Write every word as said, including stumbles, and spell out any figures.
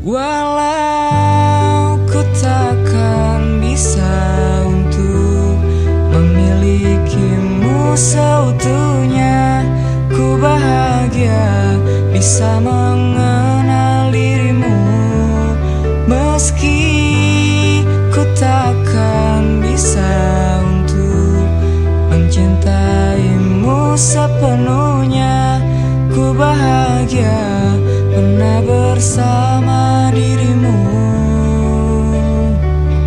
Walau ku takkan bisa untuk memilikimu seutuhnya, ku bahagia bisa mengenal dirimu. Meski ku takkan bisa untuk mencintaimu sepenuhnya, ku bahagia pernah bersama.